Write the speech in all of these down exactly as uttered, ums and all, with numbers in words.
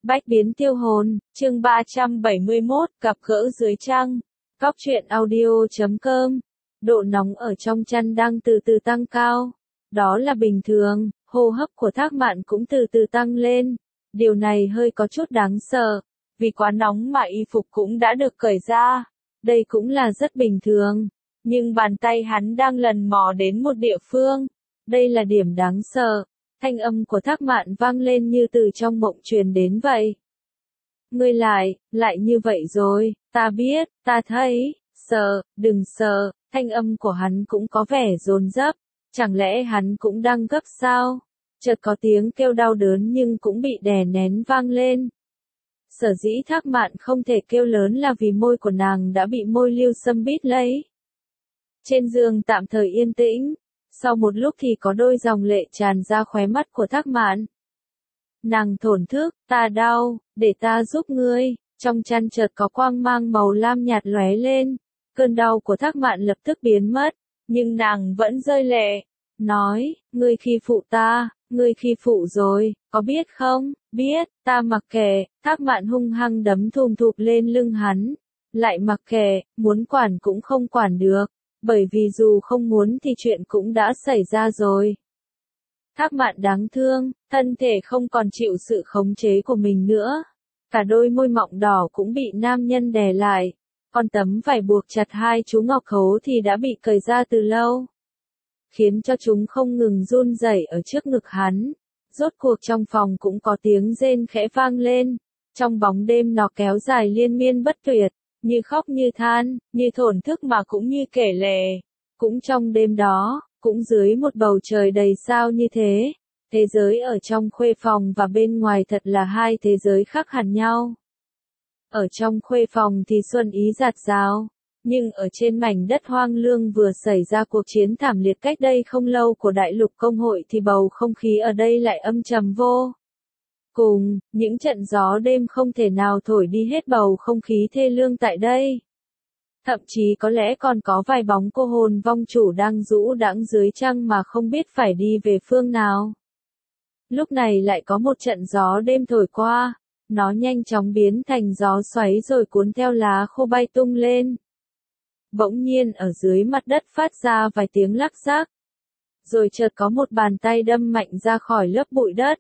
Bách biến tiêu hồn, chương ba trăm bảy mươi mốt, gặp gỡ dưới trăng. Cóc truyện audio chấm com. Độ nóng ở trong chăn đang từ từ tăng cao. Đó là bình thường, hô hấp của Thác Mạn cũng từ từ tăng lên. Điều này hơi có chút đáng sợ, vì quá nóng mà y phục cũng đã được cởi ra. Đây cũng là rất bình thường. Nhưng bàn tay hắn đang lần mò đến một địa phương. Đây là điểm đáng sợ. Thanh âm của Thác Mạn vang lên như từ trong mộng truyền đến vậy. Ngươi lại, lại như vậy rồi, ta biết, ta thấy, sợ, đừng sợ, thanh âm của hắn cũng có vẻ dồn dập, chẳng lẽ hắn cũng đang gấp sao? Chợt có tiếng kêu đau đớn nhưng cũng bị đè nén vang lên. Sở dĩ Thác Mạn không thể kêu lớn là vì môi của nàng đã bị môi Lưu Sâm bít lấy. Trên giường tạm thời yên tĩnh. Sau một lúc thì có đôi dòng lệ tràn ra khóe mắt của Thác Mạn. Nàng thổn thức, ta đau, để ta giúp ngươi, trong chăn chợt có quang mang màu lam nhạt lóe lên. Cơn đau của Thác Mạn lập tức biến mất, nhưng nàng vẫn rơi lệ. Nói, ngươi khi phụ ta, ngươi khi phụ rồi, có biết không, biết, ta mặc kệ, Thác Mạn hung hăng đấm thùm thụp lên lưng hắn. Lại mặc kệ, muốn quản cũng không quản được. Bởi vì dù không muốn thì chuyện cũng đã xảy ra rồi. Thác Mạn đáng thương, thân thể không còn chịu sự khống chế của mình nữa. Cả đôi môi mọng đỏ cũng bị nam nhân đè lại. Con tấm vải buộc chặt hai chú ngọc khấu thì đã bị cởi ra từ lâu. Khiến cho chúng không ngừng run rẩy ở trước ngực hắn. Rốt cuộc trong phòng cũng có tiếng rên khẽ vang lên. Trong bóng đêm nó kéo dài liên miên bất tuyệt. Như khóc như than, như thổn thức mà cũng như kể lể. Cũng trong đêm đó, cũng dưới một bầu trời đầy sao như thế, thế giới ở trong khuê phòng và bên ngoài thật là hai thế giới khác hẳn nhau. Ở trong khuê phòng thì xuân ý rạt rào, nhưng ở trên mảnh đất hoang lương vừa xảy ra cuộc chiến thảm liệt cách đây không lâu của Đại lục Công hội thì bầu không khí ở đây lại âm trầm vô. Cùng, những trận gió đêm không thể nào thổi đi hết bầu không khí thê lương tại đây. Thậm chí có lẽ còn có vài bóng cô hồn vong chủ đang rũ đãng dưới trăng mà không biết phải đi về phương nào. Lúc này lại có một trận gió đêm thổi qua, nó nhanh chóng biến thành gió xoáy rồi cuốn theo lá khô bay tung lên. Bỗng nhiên ở dưới mặt đất phát ra vài tiếng lắc rắc. Rồi chợt có một bàn tay đâm mạnh ra khỏi lớp bụi đất.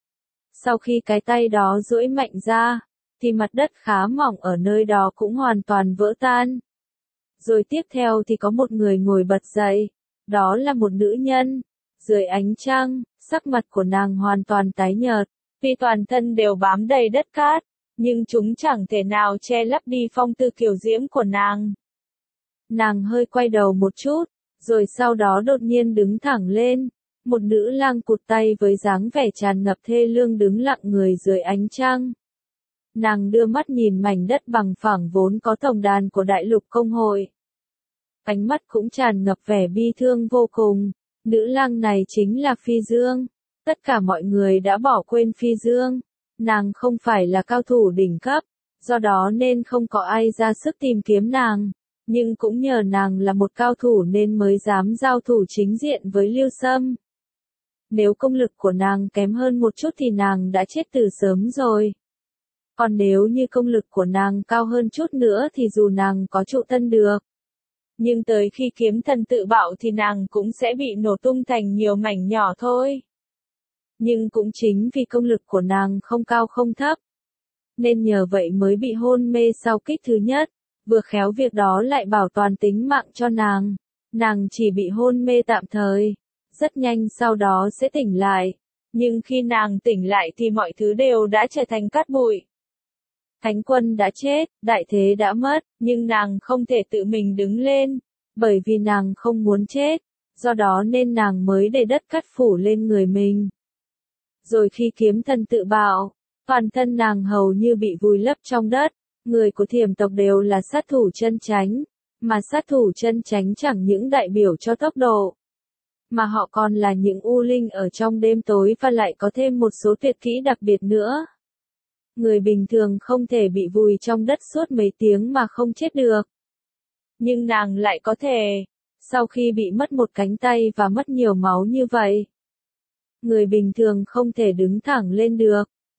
Sau khi cái tay đó duỗi mạnh ra, thì mặt đất khá mỏng ở nơi đó cũng hoàn toàn vỡ tan. Rồi tiếp theo thì có một người ngồi bật dậy, đó là một nữ nhân. Dưới ánh trăng, sắc mặt của nàng hoàn toàn tái nhợt, vì toàn thân đều bám đầy đất cát, nhưng chúng chẳng thể nào che lấp đi phong tư kiều diễm của nàng. Nàng hơi quay đầu một chút, rồi sau đó đột nhiên đứng thẳng lên. Một nữ lang cụt tay với dáng vẻ tràn ngập thê lương đứng lặng người dưới ánh trăng. Nàng đưa mắt nhìn mảnh đất bằng phẳng vốn có tổng đàn của Đại lục Công hội. Ánh mắt cũng tràn ngập vẻ bi thương vô cùng. Nữ lang này chính là Phi Dương. Tất cả mọi người đã bỏ quên Phi Dương. Nàng không phải là cao thủ đỉnh cấp, do đó nên không có ai ra sức tìm kiếm nàng. Nhưng cũng nhờ nàng là một cao thủ nên mới dám giao thủ chính diện với Lưu Sâm. Nếu công lực của nàng kém hơn một chút thì nàng đã chết từ sớm rồi. Còn nếu như công lực của nàng cao hơn chút nữa thì dù nàng có trụ thân được. Nhưng tới khi kiếm thần tự bạo thì nàng cũng sẽ bị nổ tung thành nhiều mảnh nhỏ thôi. Nhưng cũng chính vì công lực của nàng không cao không thấp. Nên nhờ vậy mới bị hôn mê sau kích thứ nhất. Vừa khéo việc đó lại bảo toàn tính mạng cho nàng. Nàng chỉ bị hôn mê tạm thời. Rất nhanh sau đó sẽ tỉnh lại. Nhưng khi nàng tỉnh lại thì mọi thứ đều đã trở thành cát bụi. Thánh quân đã chết, đại thế đã mất, nhưng nàng không thể tự mình đứng lên. Bởi vì nàng không muốn chết. Do đó nên nàng mới để đất cát phủ lên người mình. Rồi khi kiếm thần tự bạo, toàn thân nàng hầu như bị vùi lấp trong đất. Người của Thiểm tộc đều là sát thủ chân chánh. Mà sát thủ chân chánh chẳng những đại biểu cho tốc độ. Mà họ còn là những u linh ở trong đêm tối và lại có thêm một số tuyệt kỹ đặc biệt nữa. Người bình thường không thể bị vùi trong đất suốt mấy tiếng mà không chết được. Nhưng nàng lại có thể, sau khi bị mất một cánh tay và mất nhiều máu như vậy. Người bình thường không thể đứng thẳng lên được,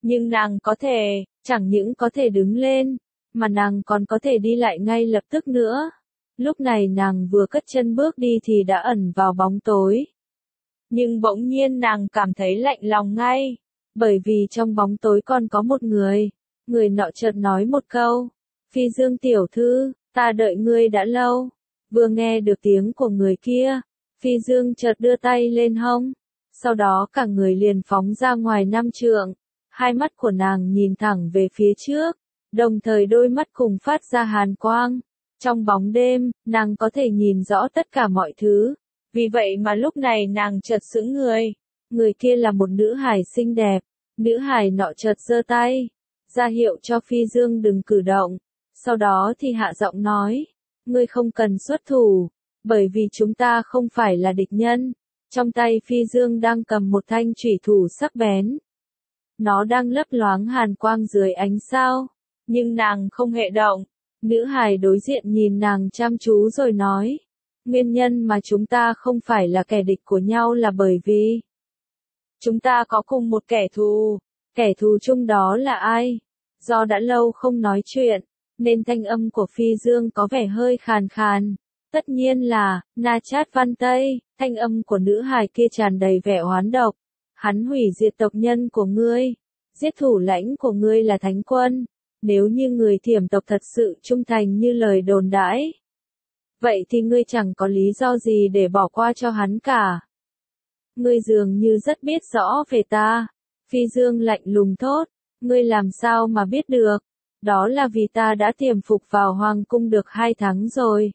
Nhưng nàng có thể, chẳng những có thể đứng lên, mà nàng còn có thể đi lại ngay lập tức nữa. Lúc này nàng vừa cất chân bước đi thì đã ẩn vào bóng tối. Nhưng bỗng nhiên nàng cảm thấy lạnh lòng ngay, bởi vì trong bóng tối còn có một người. Người nọ chợt nói một câu, Phi Dương tiểu thư, ta đợi ngươi đã lâu. Vừa nghe được tiếng của người kia, Phi Dương chợt đưa tay lên hông, sau đó cả người liền phóng ra ngoài năm trượng. Hai mắt của nàng nhìn thẳng về phía trước, đồng thời đôi mắt cùng phát ra hàn quang. Trong bóng đêm, nàng có thể nhìn rõ tất cả mọi thứ. Vì vậy mà lúc này nàng chợt sững người. Người kia là một nữ hài xinh đẹp. Nữ hài nọ chợt giơ tay, ra hiệu cho Phi Dương đừng cử động. Sau đó thì hạ giọng nói, ngươi không cần xuất thủ, bởi vì chúng ta không phải là địch nhân. Trong tay Phi Dương đang cầm một thanh chủy thủ sắc bén. Nó đang lấp loáng hàn quang dưới ánh sao, nhưng nàng không hề động. Nữ hài đối diện nhìn nàng chăm chú rồi nói, nguyên nhân mà chúng ta không phải là kẻ địch của nhau là bởi vì chúng ta có cùng một kẻ thù. Kẻ thù chung đó là ai? Do đã lâu không nói chuyện, nên thanh âm của Phi Dương có vẻ hơi khàn khàn. Tất nhiên là, Na Chát Văn Tây. Thanh âm của nữ hài kia tràn đầy vẻ oán độc. Hắn hủy diệt tộc nhân của ngươi. Giết thủ lãnh của ngươi là Thánh Quân. Nếu như người Thiểm tộc thật sự trung thành như lời đồn đãi, vậy thì ngươi chẳng có lý do gì để bỏ qua cho hắn cả. Ngươi dường như rất biết rõ về ta. Phi Dương lạnh lùng thốt, ngươi làm sao mà biết được? Đó là vì ta đã tiềm phục vào Hoàng cung được hai tháng rồi.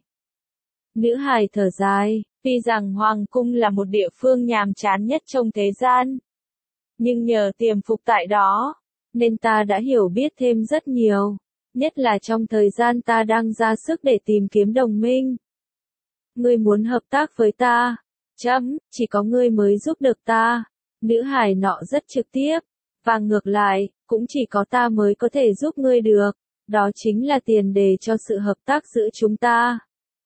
Nữ hài thở dài, tuy rằng Hoàng cung là một địa phương nhàm chán nhất trong thế gian, nhưng nhờ tiềm phục tại đó, nên ta đã hiểu biết thêm rất nhiều, nhất là trong thời gian ta đang ra sức để tìm kiếm đồng minh. Ngươi muốn hợp tác với ta? Chấm, chỉ có ngươi mới giúp được ta. Nữ hài nọ rất trực tiếp, và ngược lại, cũng chỉ có ta mới có thể giúp ngươi được. Đó chính là tiền đề cho sự hợp tác giữa chúng ta.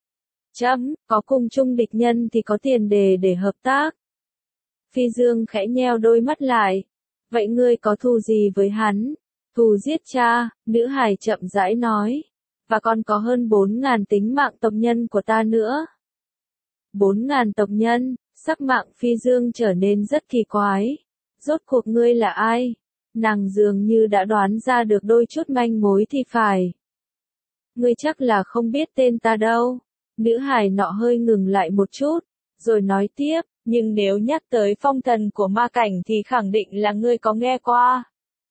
Chấm, có cùng chung địch nhân thì có tiền đề để hợp tác. Phi Dương khẽ nheo đôi mắt lại. Vậy ngươi có thù gì với hắn? Thù giết cha, nữ hài chậm rãi nói. Và còn có hơn bốn ngàn tính mạng tộc nhân của ta nữa. Bốn ngàn tộc nhân, sắc mạng Phi Dương trở nên rất kỳ quái. Rốt cuộc ngươi là ai? Nàng dường như đã đoán ra được đôi chút manh mối thì phải. Ngươi chắc là không biết tên ta đâu. Nữ hài nọ hơi ngừng lại một chút, rồi nói tiếp, nhưng nếu nhắc tới phong thần của ma cảnh thì khẳng định là ngươi có nghe qua.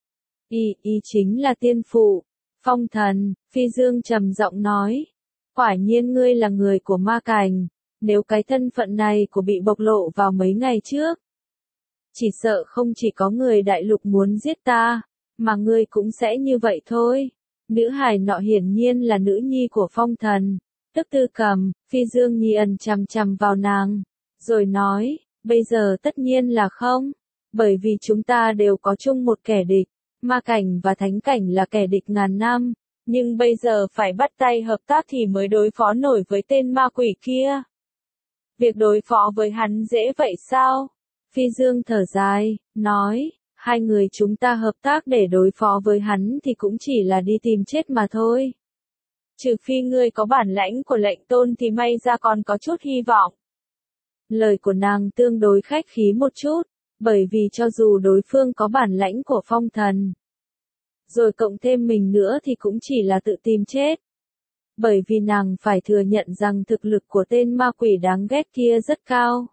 Y, y chính là tiên phụ. Phong thần, Phi Dương trầm giọng nói. Quả nhiên ngươi là người của ma cảnh. Nếu cái thân phận này của bị bộc lộ vào mấy ngày trước, chỉ sợ không chỉ có người đại lục muốn giết ta, mà ngươi cũng sẽ như vậy thôi. Nữ hài nọ hiển nhiên là nữ nhi của phong thần. Tức Tư Cầm, Phi Dương nhi ẩn chằm chằm vào nàng, rồi nói, bây giờ tất nhiên là không, bởi vì chúng ta đều có chung một kẻ địch. Ma cảnh và thánh cảnh là kẻ địch ngàn năm, nhưng bây giờ phải bắt tay hợp tác thì mới đối phó nổi với tên ma quỷ kia. Việc đối phó với hắn dễ vậy sao? Phi Dương thở dài, nói, hai người chúng ta hợp tác để đối phó với hắn thì cũng chỉ là đi tìm chết mà thôi. Trừ phi ngươi có bản lãnh của lệnh tôn thì may ra còn có chút hy vọng. Lời của nàng tương đối khách khí một chút, bởi vì cho dù đối phương có bản lãnh của phong thần, rồi cộng thêm mình nữa thì cũng chỉ là tự tìm chết. Bởi vì nàng phải thừa nhận rằng thực lực của tên ma quỷ đáng ghét kia rất cao.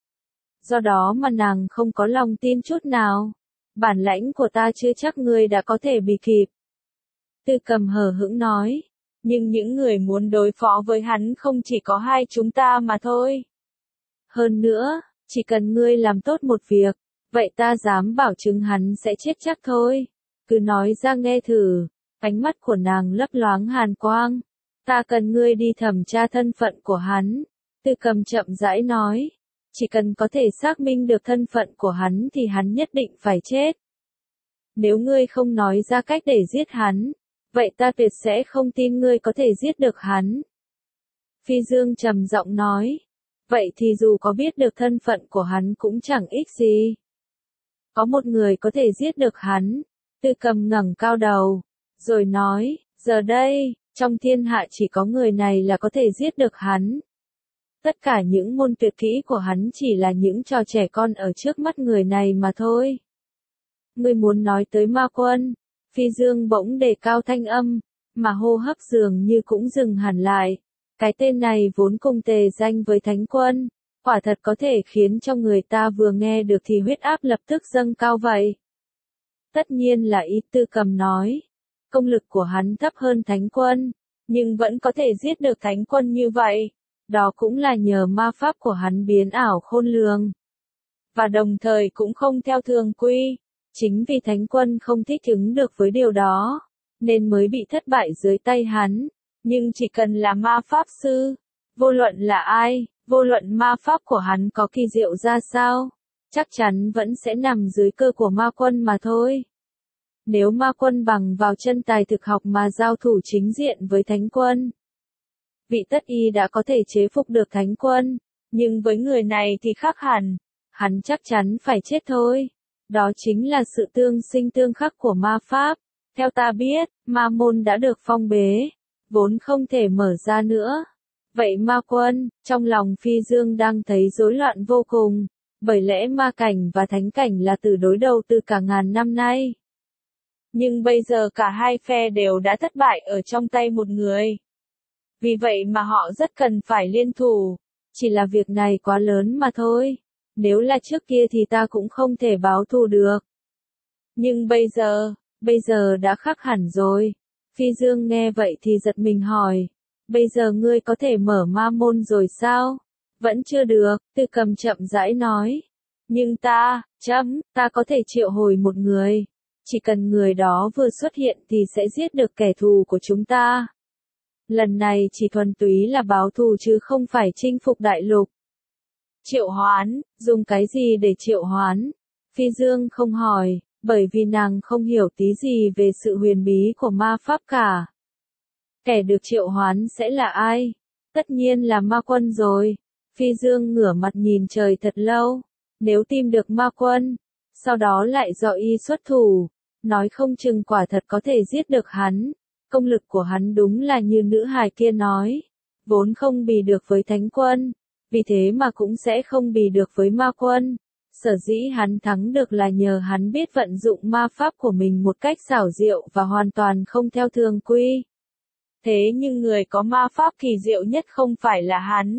Do đó mà nàng không có lòng tin chút nào. Bản lãnh của ta chưa chắc ngươi đã có thể bị kịp. Tư Cầm hờ hững nói. Nhưng những người muốn đối phó với hắn không chỉ có hai chúng ta mà thôi. Hơn nữa, chỉ cần ngươi làm tốt một việc, vậy ta dám bảo chứng hắn sẽ chết chắc thôi. Cứ nói ra nghe thử. Ánh mắt của nàng lấp loáng hàn quang. Ta cần ngươi đi thẩm tra thân phận của hắn. Tư Cầm chậm rãi nói. Chỉ cần có thể xác minh được thân phận của hắn thì hắn nhất định phải chết. Nếu ngươi không nói ra cách để giết hắn, vậy ta tuyệt sẽ không tin ngươi có thể giết được hắn. Phi Dương trầm giọng nói. Vậy thì dù có biết được thân phận của hắn cũng chẳng ích gì. Có một người có thể giết được hắn. Tư Cầm ngẩng cao đầu, rồi nói, giờ đây, trong thiên hạ chỉ có người này là có thể giết được hắn. Tất cả những môn tuyệt kỹ của hắn chỉ là những trò trẻ con ở trước mắt người này mà thôi. Ngươi muốn nói tới ma quân? Phi Dương bỗng đề cao thanh âm, mà hô hấp dường như cũng dừng hẳn lại. Cái tên này vốn cùng tề danh với Thánh Quân, quả thật có thể khiến cho người ta vừa nghe được thì huyết áp lập tức dâng cao vậy. Tất nhiên là ý Tư Cầm nói, công lực của hắn thấp hơn Thánh Quân, nhưng vẫn có thể giết được Thánh Quân như vậy. Đó cũng là nhờ ma pháp của hắn biến ảo khôn lường. Và đồng thời cũng không theo thường quy. Chính vì Thánh Quân không thích ứng được với điều đó, nên mới bị thất bại dưới tay hắn. Nhưng chỉ cần là ma pháp sư, vô luận là ai, vô luận ma pháp của hắn có kỳ diệu ra sao, chắc chắn vẫn sẽ nằm dưới cơ của ma quân mà thôi. Nếu ma quân bằng vào chân tài thực học mà giao thủ chính diện với Thánh Quân, vị tất y đã có thể chế phục được Thánh Quân, nhưng với người này thì khác hẳn, hắn chắc chắn phải chết thôi. Đó chính là sự tương sinh tương khắc của ma pháp. Theo ta biết, ma môn đã được phong bế, vốn không thể mở ra nữa. Vậy ma quân, trong lòng Phi Dương đang thấy rối loạn vô cùng, bởi lẽ ma cảnh và thánh cảnh là từ đối đầu từ cả ngàn năm nay. Nhưng bây giờ cả hai phe đều đã thất bại ở trong tay một người. Vì vậy mà họ rất cần phải liên thủ, chỉ là việc này quá lớn mà thôi. Nếu là trước kia thì ta cũng không thể báo thù được. Nhưng bây giờ, bây giờ đã khác hẳn rồi. Phi Dương nghe vậy thì giật mình hỏi, bây giờ ngươi có thể mở ma môn rồi sao? Vẫn chưa được, Tư Cầm chậm rãi nói. Nhưng ta, chấm, ta có thể triệu hồi một người. Chỉ cần người đó vừa xuất hiện thì sẽ giết được kẻ thù của chúng ta. Lần này chỉ thuần túy là báo thù chứ không phải chinh phục đại lục. Triệu hoán, dùng cái gì để triệu hoán? Phi Dương không hỏi, bởi vì nàng không hiểu tí gì về sự huyền bí của ma pháp cả. Kẻ được triệu hoán sẽ là ai? Tất nhiên là ma quân rồi. Phi Dương ngửa mặt nhìn trời thật lâu. Nếu tìm được ma quân, sau đó lại do y xuất thủ, nói không chừng quả thật có thể giết được hắn. Công lực của hắn đúng là như nữ hài kia nói, vốn không bì được với Thánh Quân, vì thế mà cũng sẽ không bì được với ma quân. Sở dĩ hắn thắng được là nhờ hắn biết vận dụng ma pháp của mình một cách xảo diệu và hoàn toàn không theo thường quy. Thế nhưng người có ma pháp kỳ diệu nhất không phải là hắn,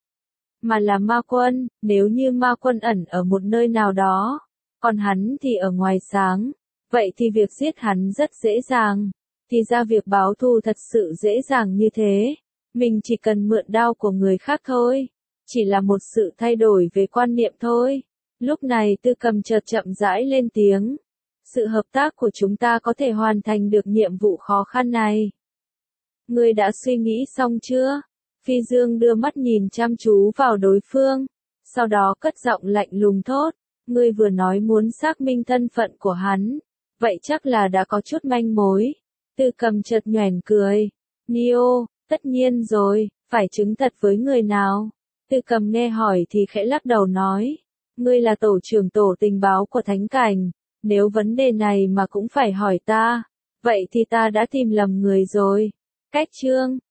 mà là ma quân. Nếu như ma quân ẩn ở một nơi nào đó, còn hắn thì ở ngoài sáng, vậy thì việc giết hắn rất dễ dàng. Thì ra việc báo thù thật sự dễ dàng như thế. Mình chỉ cần mượn đao của người khác thôi. Chỉ là một sự thay đổi về quan niệm thôi. Lúc này Tư Cầm chợt chậm rãi lên tiếng. Sự hợp tác của chúng ta có thể hoàn thành được nhiệm vụ khó khăn này. Ngươi đã suy nghĩ xong chưa? Phi Dương đưa mắt nhìn chăm chú vào đối phương. Sau đó cất giọng lạnh lùng thốt. Ngươi vừa nói muốn xác minh thân phận của hắn. Vậy chắc là đã có chút manh mối. Tư Cầm chợt nhoẻn cười. Nio, tất nhiên rồi, phải chứng thật với người nào? Tư Cầm nghe hỏi thì khẽ lắc đầu nói. Ngươi là tổ trưởng tổ tình báo của Thánh Cảnh, nếu vấn đề này mà cũng phải hỏi ta, vậy thì ta đã tìm lầm người rồi. Cách chương